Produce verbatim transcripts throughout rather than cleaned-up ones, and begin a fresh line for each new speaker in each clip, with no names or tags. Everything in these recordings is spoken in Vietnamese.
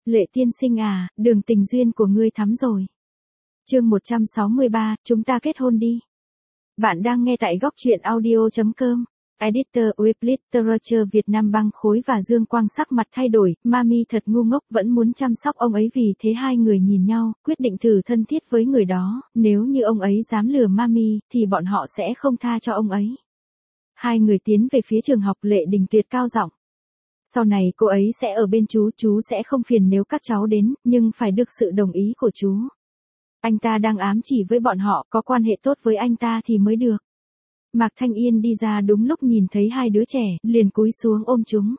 Lệ tiên sinh à, đường tình duyên của ngươi thắm rồi. Chương một trăm sáu mươi ba, chúng ta kết hôn đi. Bạn đang nghe tại góc truyện audio chấm com. Editor Web Literature Việt Nam băng khối và Dương Quang sắc mặt thay đổi, Mami thật ngu ngốc vẫn muốn chăm sóc ông ấy, vì thế hai người nhìn nhau, quyết định thử thân thiết với người đó, nếu như ông ấy dám lừa Mami, thì bọn họ sẽ không tha cho ông ấy. Hai người tiến về phía trường học. Lệ Đình Tuyệt cao giọng. Sau này cô ấy sẽ ở bên chú, chú sẽ không phiền nếu các cháu đến, nhưng phải được sự đồng ý của chú. Anh ta đang ám chỉ với bọn họ, có quan hệ tốt với anh ta thì mới được. Mạc Thanh Yên đi ra đúng lúc nhìn thấy hai đứa trẻ, liền cúi xuống ôm chúng.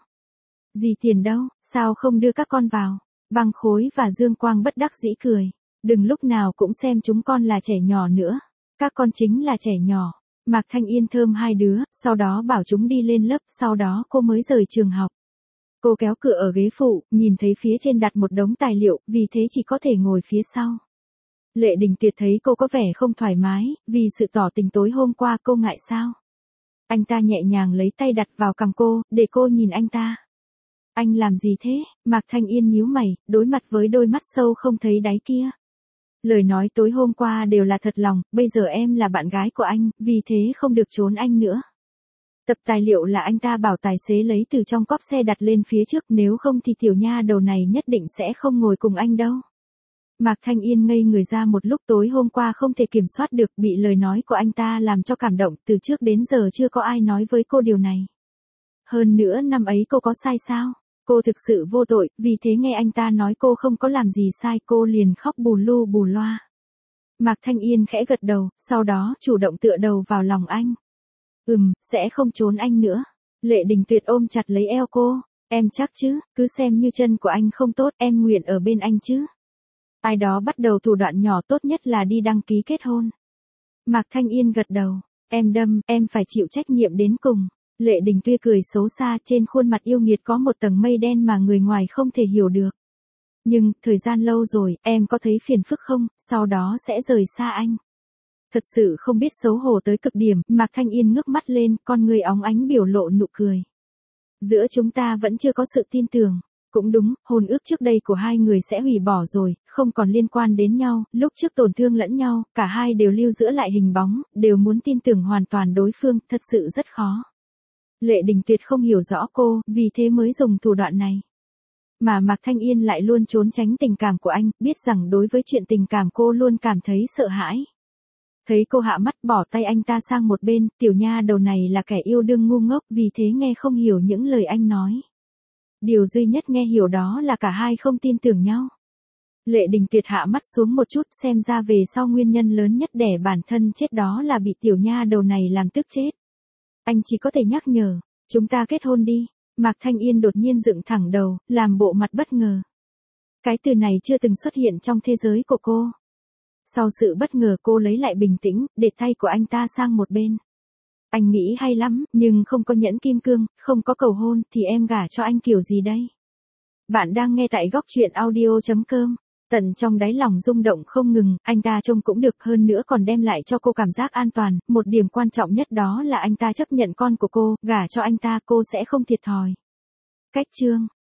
Dì Tiền đâu, sao không đưa các con vào? Băng Khối và Dương Quang bất đắc dĩ cười. Đừng lúc nào cũng xem chúng con là trẻ nhỏ nữa. Các con chính là trẻ nhỏ. Mạc Thanh Yên thơm hai đứa, sau đó bảo chúng đi lên lớp, sau đó cô mới rời trường học. Cô kéo cửa ở ghế phụ, nhìn thấy phía trên đặt một đống tài liệu, vì thế chỉ có thể ngồi phía sau. Lệ Đình Tuyệt thấy cô có vẻ không thoải mái, vì sự tỏ tình tối hôm qua. Cô ngại sao? Anh ta nhẹ nhàng lấy tay đặt vào cằm cô, để cô nhìn anh ta. Anh làm gì thế? Mạc Thanh Yên nhíu mày, đối mặt với đôi mắt sâu không thấy đáy kia. Lời nói tối hôm qua đều là thật lòng, bây giờ em là bạn gái của anh, vì thế không được trốn anh nữa. Tập tài liệu là anh ta bảo tài xế lấy từ trong cốp xe đặt lên phía trước, nếu không thì tiểu nha đầu này nhất định sẽ không ngồi cùng anh đâu. Mạc Thanh Yên ngây người ra một lúc. Tối hôm qua không thể kiểm soát được, bị lời nói của anh ta làm cho cảm động, từ trước đến giờ chưa có ai nói với cô điều này. Hơn nữa năm ấy cô có sai sao? Cô thực sự vô tội, vì thế nghe anh ta nói cô không có làm gì sai, cô liền khóc bù lu bù loa. Mạc Thanh Yên khẽ gật đầu, sau đó chủ động tựa đầu vào lòng anh. Ừm, sẽ không trốn anh nữa. Lệ Đình Tuyệt ôm chặt lấy eo cô. Em chắc chứ, cứ xem như chân của anh không tốt, em nguyện ở bên anh chứ. Ai đó bắt đầu thủ đoạn nhỏ, tốt nhất là đi đăng ký kết hôn. Mạc Thanh Yên gật đầu. Em đâm, em phải chịu trách nhiệm đến cùng. Lệ Đình Tuyệt cười xấu xa, trên khuôn mặt yêu nghiệt có một tầng mây đen mà người ngoài không thể hiểu được. Nhưng, thời gian lâu rồi, em có thấy phiền phức không, sau đó sẽ rời xa anh. Thật sự không biết xấu hổ tới cực điểm. Mạc Thanh Yên ngước mắt lên, con người óng ánh biểu lộ nụ cười. Giữa chúng ta vẫn chưa có sự tin tưởng. Cũng đúng, hôn ước trước đây của hai người sẽ hủy bỏ rồi, không còn liên quan đến nhau, lúc trước tổn thương lẫn nhau, cả hai đều lưu giữ lại hình bóng, đều muốn tin tưởng hoàn toàn đối phương, thật sự rất khó. Lệ Đình Tuyệt không hiểu rõ cô, vì thế mới dùng thủ đoạn này. Mà Mạc Thanh Yên lại luôn trốn tránh tình cảm của anh, biết rằng đối với chuyện tình cảm cô luôn cảm thấy sợ hãi. Thấy cô hạ mắt bỏ tay anh ta sang một bên, tiểu nha đầu này là kẻ yêu đương ngu ngốc, vì thế nghe không hiểu những lời anh nói. Điều duy nhất nghe hiểu đó là cả hai không tin tưởng nhau. Lệ Đình Tuyệt hạ mắt xuống một chút, xem ra về sau nguyên nhân lớn nhất để bản thân chết đó là bị tiểu nha đầu này làm tức chết. Anh chỉ có thể nhắc nhở, chúng ta kết hôn đi. Mạc Thanh Yên đột nhiên dựng thẳng đầu, làm bộ mặt bất ngờ. Cái từ này chưa từng xuất hiện trong thế giới của cô. Sau sự bất ngờ cô lấy lại bình tĩnh, để tay của anh ta sang một bên. Anh nghĩ hay lắm, nhưng không có nhẫn kim cương, không có cầu hôn, thì em gả cho anh kiểu gì đây? Bạn đang nghe tại góc truyện audio chấm com. Tận trong đáy lòng rung động không ngừng, anh ta trông cũng được, hơn nữa còn đem lại cho cô cảm giác an toàn, một điểm quan trọng nhất đó là anh ta chấp nhận con của cô, gả cho anh ta cô sẽ không thiệt thòi. Cách chương